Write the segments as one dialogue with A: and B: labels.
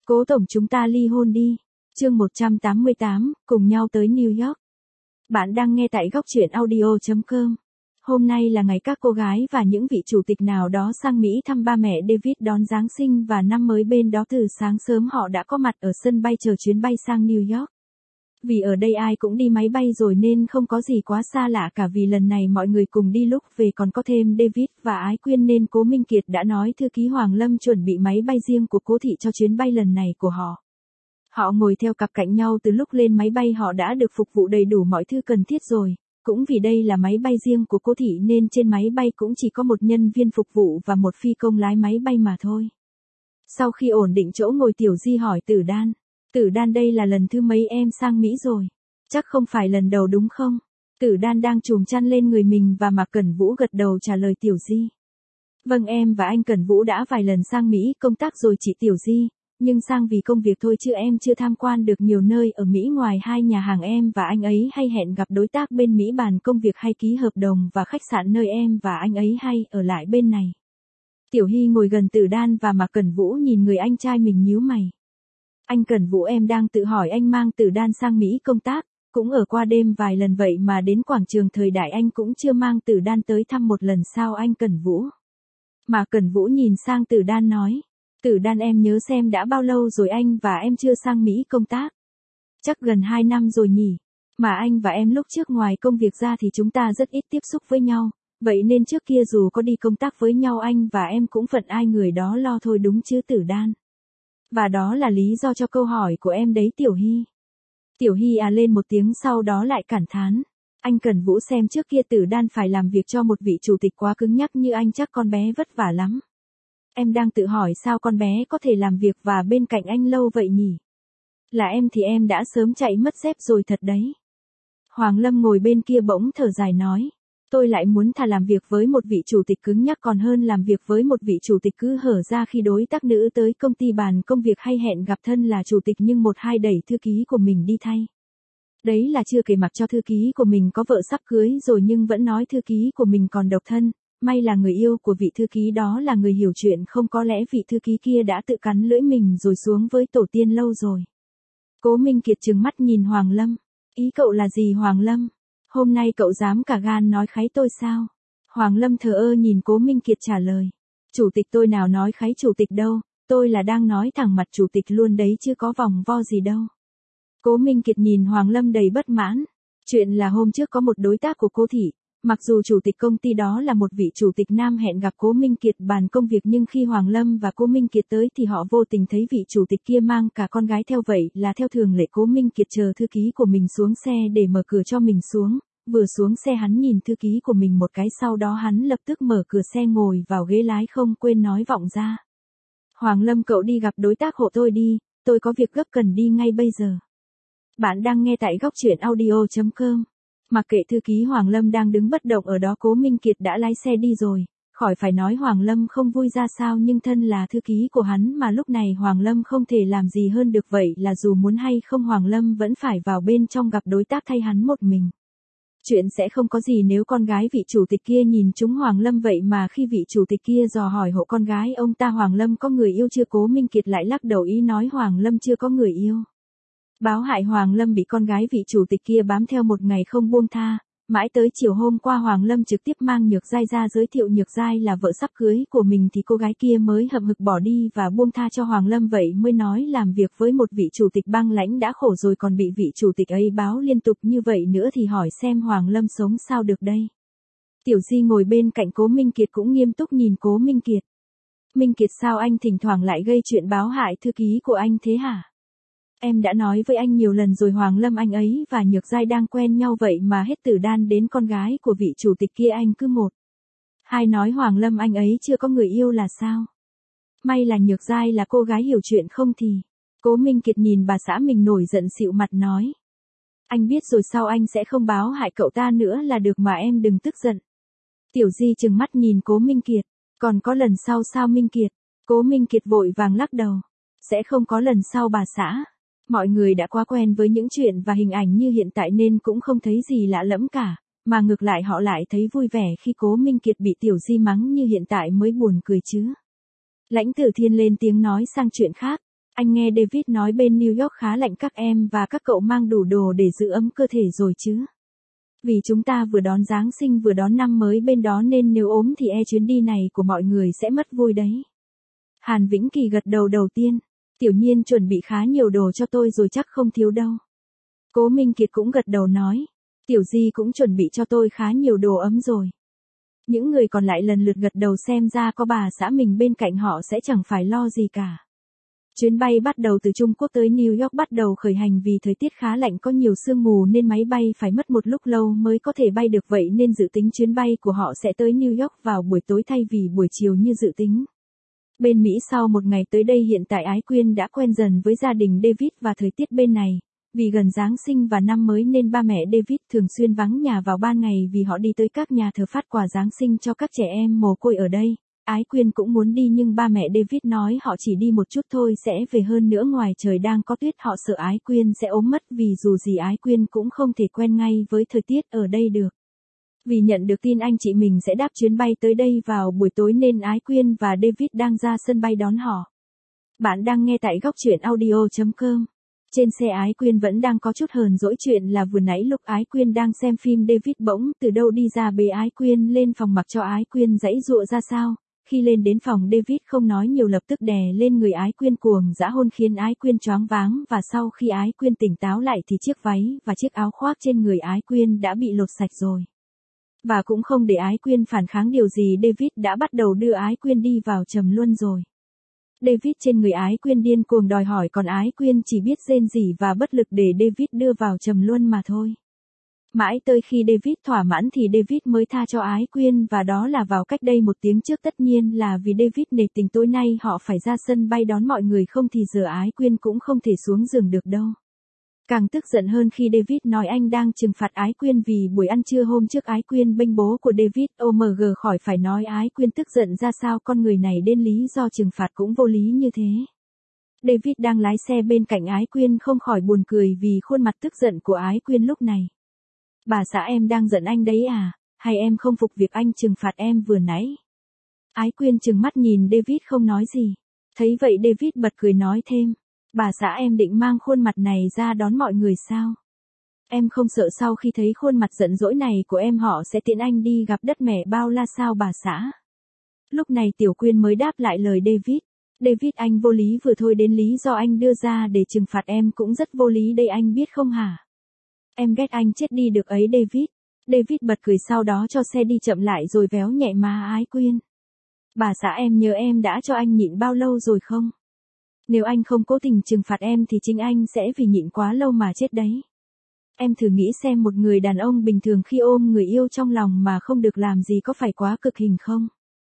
A: Cố tổng chúng ta ly hôn đi. Chương 188, cùng nhau tới New York. Bạn đang nghe tại góc truyện audio.com. Hôm nay là ngày các cô gái và những vị chủ tịch nào đó sang Mỹ thăm ba mẹ David đón Giáng sinh và năm mới bên đó. Từ sáng sớm họ đã có mặt ở sân bay chờ chuyến bay sang New York. Vì ở đây ai cũng đi máy bay rồi nên không có gì quá xa lạ cả, vì lần này mọi người cùng đi lúc về còn có thêm David và Ái Quyên nên Cố Minh Kiệt đã nói thư ký Hoàng Lâm chuẩn bị máy bay riêng của Cố thị cho chuyến bay lần này của họ. Họ ngồi theo cặp cạnh nhau từ lúc lên máy bay, họ đã được phục vụ đầy đủ mọi thứ cần thiết rồi. Cũng vì đây là máy bay riêng của Cố thị nên trên máy bay cũng chỉ có một nhân viên phục vụ và một phi công lái máy bay mà thôi. Sau khi ổn định chỗ ngồi, Tiểu Di hỏi Tử Đan. Tử Đan, đây là lần thứ mấy em sang Mỹ rồi? Chắc không phải lần đầu đúng không? Tử Đan đang trùm chăn lên người mình và Mạc Cẩn Vũ gật đầu trả lời Tiểu Di. Vâng, em và anh Cẩn Vũ đã vài lần sang Mỹ công tác rồi chị Tiểu Di, nhưng sang vì công việc thôi chứ em chưa tham quan được nhiều nơi ở Mỹ ngoài hai nhà hàng em và anh ấy hay hẹn gặp đối tác bên Mỹ bàn công việc hay ký hợp đồng và khách sạn nơi em và anh ấy hay ở lại bên này. Tiểu Hy ngồi gần Tử Đan và Mạc Cẩn Vũ nhìn người anh trai mình nhíu mày. Anh Cẩn Vũ, em đang tự hỏi anh mang Tử Đan sang Mỹ công tác, cũng ở qua đêm vài lần vậy mà đến quảng trường Thời Đại anh cũng chưa mang Tử Đan tới thăm một lần sao anh Cẩn Vũ? Mà Cẩn Vũ nhìn sang Tử Đan nói. Tử Đan, em nhớ xem đã bao lâu rồi anh và em chưa sang Mỹ công tác? Chắc gần 2 năm rồi nhỉ. Mà anh và em lúc trước ngoài công việc ra thì chúng ta rất ít tiếp xúc với nhau, vậy nên trước kia dù có đi công tác với nhau anh và em cũng phận ai người đó lo thôi đúng chứ Tử Đan? Và đó là lý do cho câu hỏi của em đấy Tiểu Hy. Tiểu Hy à lên một tiếng sau đó lại cảm thán. Anh Cẩn Vũ, xem trước kia Tử Đan phải làm việc cho một vị chủ tịch quá cứng nhắc như anh chắc con bé vất vả lắm. Em đang tự hỏi sao con bé có thể làm việc và bên cạnh anh lâu vậy nhỉ? Là em thì em đã sớm chạy mất dép rồi thật đấy. Hoàng Lâm ngồi bên kia bỗng thở dài nói. Tôi lại muốn thà làm việc với một vị chủ tịch cứng nhắc còn hơn làm việc với một vị chủ tịch cứ hở ra khi đối tác nữ tới công ty bàn công việc hay hẹn gặp thân là chủ tịch nhưng một hai đẩy thư ký của mình đi thay. Đấy là chưa kể mặc cho thư ký của mình có vợ sắp cưới rồi nhưng vẫn nói thư ký của mình còn độc thân. May là người yêu của vị thư ký đó là người hiểu chuyện, không có lẽ vị thư ký kia đã tự cắn lưỡi mình rồi xuống với tổ tiên lâu rồi. Cố Minh Kiệt trừng mắt nhìn Hoàng Lâm. Ý cậu là gì Hoàng Lâm? Hôm nay cậu dám cả gan nói kháy tôi sao? Hoàng Lâm thờ ơ nhìn Cố Minh Kiệt trả lời. Chủ tịch tôi nào nói kháy chủ tịch đâu, tôi là đang nói thẳng mặt chủ tịch luôn đấy chứ có vòng vo gì đâu. Cố Minh Kiệt nhìn Hoàng Lâm đầy bất mãn. Chuyện là hôm trước có một đối tác của Cố thị, mặc dù chủ tịch công ty đó là một vị chủ tịch nam hẹn gặp Cố Minh Kiệt bàn công việc nhưng khi Hoàng Lâm và Cố Minh Kiệt tới thì họ vô tình thấy vị chủ tịch kia mang cả con gái theo, vậy là theo thường lệ Cố Minh Kiệt chờ thư ký của mình xuống xe để mở cửa cho mình xuống. Vừa xuống xe hắn nhìn thư ký của mình một cái, sau đó hắn lập tức mở cửa xe ngồi vào ghế lái không quên nói vọng ra. Hoàng Lâm, cậu đi gặp đối tác hộ tôi đi, tôi có việc gấp cần đi ngay bây giờ. Bạn đang nghe tại góc truyện audio.com. Mặc kệ thư ký Hoàng Lâm đang đứng bất động ở đó, Cố Minh Kiệt đã lái xe đi rồi. Khỏi phải nói Hoàng Lâm không vui ra sao, nhưng thân là thư ký của hắn mà lúc này Hoàng Lâm không thể làm gì hơn được, vậy là dù muốn hay không Hoàng Lâm vẫn phải vào bên trong gặp đối tác thay hắn một mình. Chuyện sẽ không có gì nếu con gái vị chủ tịch kia nhìn trúng Hoàng Lâm, vậy mà khi vị chủ tịch kia dò hỏi hộ con gái ông ta Hoàng Lâm có người yêu chưa, Cố Minh Kiệt lại lắc đầu ý nói Hoàng Lâm chưa có người yêu. Báo hại Hoàng Lâm bị con gái vị chủ tịch kia bám theo một ngày không buông tha, mãi tới chiều hôm qua Hoàng Lâm trực tiếp mang Nhược Giai ra giới thiệu Nhược Giai là vợ sắp cưới của mình thì cô gái kia mới hậm hực bỏ đi và buông tha cho Hoàng Lâm, vậy mới nói làm việc với một vị chủ tịch băng lãnh đã khổ rồi còn bị vị chủ tịch ấy báo liên tục như vậy nữa thì hỏi xem Hoàng Lâm sống sao được đây. Tiểu Di ngồi bên cạnh Cố Minh Kiệt cũng nghiêm túc nhìn Cố Minh Kiệt. Minh Kiệt, sao anh thỉnh thoảng lại gây chuyện báo hại thư ký của anh thế hả? Em đã nói với anh nhiều lần rồi, Hoàng Lâm anh ấy và Nhược Giai đang quen nhau, vậy mà hết Tử Đan đến con gái của vị chủ tịch kia anh cứ một hai nói Hoàng Lâm anh ấy chưa có người yêu là sao? May là Nhược Giai là cô gái hiểu chuyện không thì. Cố Minh Kiệt nhìn bà xã mình nổi giận xịu mặt nói. Anh biết rồi, sau anh sẽ không báo hại cậu ta nữa là được mà em đừng tức giận. Tiểu Di trừng mắt nhìn Cố Minh Kiệt. Còn có lần sau sao Minh Kiệt? Cố Minh Kiệt vội vàng lắc đầu. Sẽ không có lần sau bà xã. Mọi người đã quá quen với những chuyện và hình ảnh như hiện tại nên cũng không thấy gì lạ lẫm cả, mà ngược lại họ lại thấy vui vẻ khi Cố Minh Kiệt bị Tiểu Di mắng như hiện tại mới buồn cười chứ. Lãnh Tử Thiên lên tiếng nói sang chuyện khác. Anh nghe David nói bên New York khá lạnh, các em và các cậu mang đủ đồ để giữ ấm cơ thể rồi chứ? Vì chúng ta vừa đón Giáng sinh vừa đón năm mới bên đó nên nếu ốm thì chuyến đi này của mọi người sẽ mất vui đấy. Hàn Vĩnh Kỳ gật đầu đầu tiên. Tiểu Nhiên chuẩn bị khá nhiều đồ cho tôi rồi chắc không thiếu đâu. Cố Minh Kiệt cũng gật đầu nói. Tiểu Di cũng chuẩn bị cho tôi khá nhiều đồ ấm rồi. Những người còn lại lần lượt gật đầu, xem ra có bà xã mình bên cạnh họ sẽ chẳng phải lo gì cả. Chuyến bay bắt đầu từ Trung Quốc tới New York bắt đầu khởi hành vì thời tiết khá lạnh, có nhiều sương mù nên máy bay phải mất một lúc lâu mới có thể bay được, vậy nên dự tính chuyến bay của họ sẽ tới New York vào buổi tối thay vì buổi chiều như dự tính. Bên Mỹ sau một ngày tới đây, hiện tại Ái Quyên đã quen dần với gia đình David và thời tiết bên này. Vì gần Giáng sinh và năm mới nên ba mẹ David thường xuyên vắng nhà vào ban ngày vì họ đi tới các nhà thờ phát quà Giáng sinh cho các trẻ em mồ côi ở đây. Ái Quyên cũng muốn đi nhưng ba mẹ David nói họ chỉ đi một chút thôi sẽ về, hơn nữa ngoài trời đang có tuyết, họ sợ Ái Quyên sẽ ốm mất vì dù gì Ái Quyên cũng không thể quen ngay với thời tiết ở đây được. Vì nhận được tin anh chị mình sẽ đáp chuyến bay tới đây vào buổi tối nên Ái Quyên và David đang ra sân bay đón họ. Bạn đang nghe tại góc truyện audio.com. Trên xe Ái Quyên vẫn đang có chút hờn dỗi, chuyện là vừa nãy lúc Ái Quyên đang xem phim David bỗng từ đâu đi ra bế Ái Quyên lên phòng mặc cho Ái Quyên giãy giụa ra sao. Khi lên đến phòng, David không nói nhiều lập tức đè lên người Ái Quyên cuồng dã hôn khiến Ái Quyên choáng váng, và sau khi Ái Quyên tỉnh táo lại thì chiếc váy và chiếc áo khoác trên người Ái Quyên đã bị lột sạch rồi. Và cũng không để Ái Quyên phản kháng điều gì, David đã bắt đầu đưa Ái Quyên đi vào trầm luân rồi. David trên người Ái Quyên điên cuồng đòi hỏi, còn Ái Quyên chỉ biết rên rỉ và bất lực để David đưa vào trầm luân mà thôi. Mãi tới khi David thỏa mãn thì David mới tha cho Ái Quyên, và đó là vào cách đây 1 tiếng trước, tất nhiên là vì David nể tình tối nay họ phải ra sân bay đón mọi người, không thì giờ Ái Quyên cũng không thể xuống giường được đâu. Càng tức giận hơn khi David nói anh đang trừng phạt Ái Quyên vì buổi ăn trưa hôm trước Ái Quyên bênh bố của David. OMG, khỏi phải nói Ái Quyên tức giận ra sao, con người này đến lý do trừng phạt cũng vô lý như thế. David đang lái xe bên cạnh Ái Quyên không khỏi buồn cười vì khuôn mặt tức giận của Ái Quyên lúc này. Bà xã em đang giận anh đấy à, hay em không phục việc anh trừng phạt em vừa nãy? Ái Quyên trừng mắt nhìn David không nói gì. Thấy vậy David bật cười nói thêm. Bà xã em định mang khuôn mặt này ra đón mọi người sao? Em không sợ sau khi thấy khuôn mặt giận dỗi này của em họ sẽ tiễn anh đi gặp đất mẹ bao la sao bà xã? Lúc này Tiểu Quyên mới đáp lại lời David. David, anh vô lý vừa thôi, đến lý do anh đưa ra để trừng phạt em cũng rất vô lý đây, anh biết không hả? Em ghét anh chết đi được ấy David. David bật cười, sau đó cho xe đi chậm lại rồi véo nhẹ má Ái Quyên. Bà xã em nhớ em đã cho anh nhịn bao lâu rồi không? Nếu anh không cố tình trừng phạt em thì chính anh sẽ vì nhịn quá lâu mà chết đấy. Em thử nghĩ xem, một người đàn ông bình thường khi ôm người yêu trong lòng mà không được làm gì có phải quá cực hình không?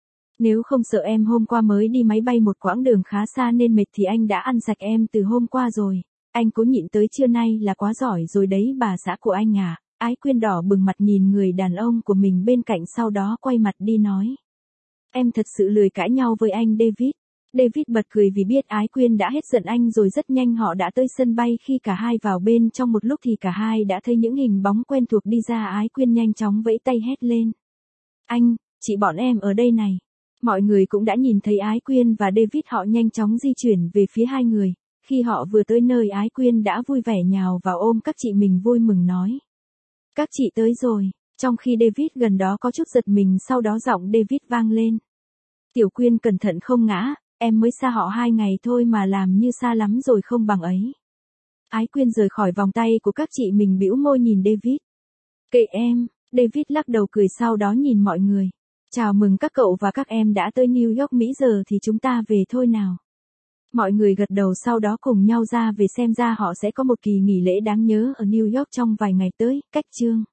A: Nếu không sợ em hôm qua mới đi máy bay một quãng đường khá xa nên mệt thì anh đã ăn sạch em từ hôm qua rồi. Anh cố nhịn tới trưa nay là quá giỏi rồi đấy bà xã của anh à. Ái Quyên đỏ bừng mặt nhìn người đàn ông của mình bên cạnh, sau đó quay mặt đi nói. Em thật sự lười cãi nhau với anh David. David bật cười vì biết Ái Quyên đã hết giận anh rồi. Rất nhanh họ đã tới sân bay, khi cả hai vào bên trong một lúc thì cả hai đã thấy những hình bóng quen thuộc đi ra. Ái Quyên nhanh chóng vẫy tay hét lên. Anh, chị, bọn em ở đây này. Mọi người cũng đã nhìn thấy Ái Quyên và David, họ nhanh chóng di chuyển về phía hai người. Khi họ vừa tới nơi, Ái Quyên đã vui vẻ nhào vào ôm các chị mình vui mừng nói. Các chị tới rồi, trong khi David gần đó có chút giật mình, sau đó giọng David vang lên. Tiểu Quyên cẩn thận không ngã, em mới xa họ 2 ngày thôi mà làm như xa lắm rồi không bằng ấy. Ái Quyên rời khỏi vòng tay của các chị mình, bĩu môi nhìn David. Kệ em, David lắc đầu cười, sau đó nhìn mọi người. Chào mừng các cậu và các em đã tới New York Mỹ, giờ thì chúng ta về thôi nào. Mọi người gật đầu, sau đó cùng nhau ra về, xem ra họ sẽ có một kỳ nghỉ lễ đáng nhớ ở New York trong vài ngày tới. Cách chương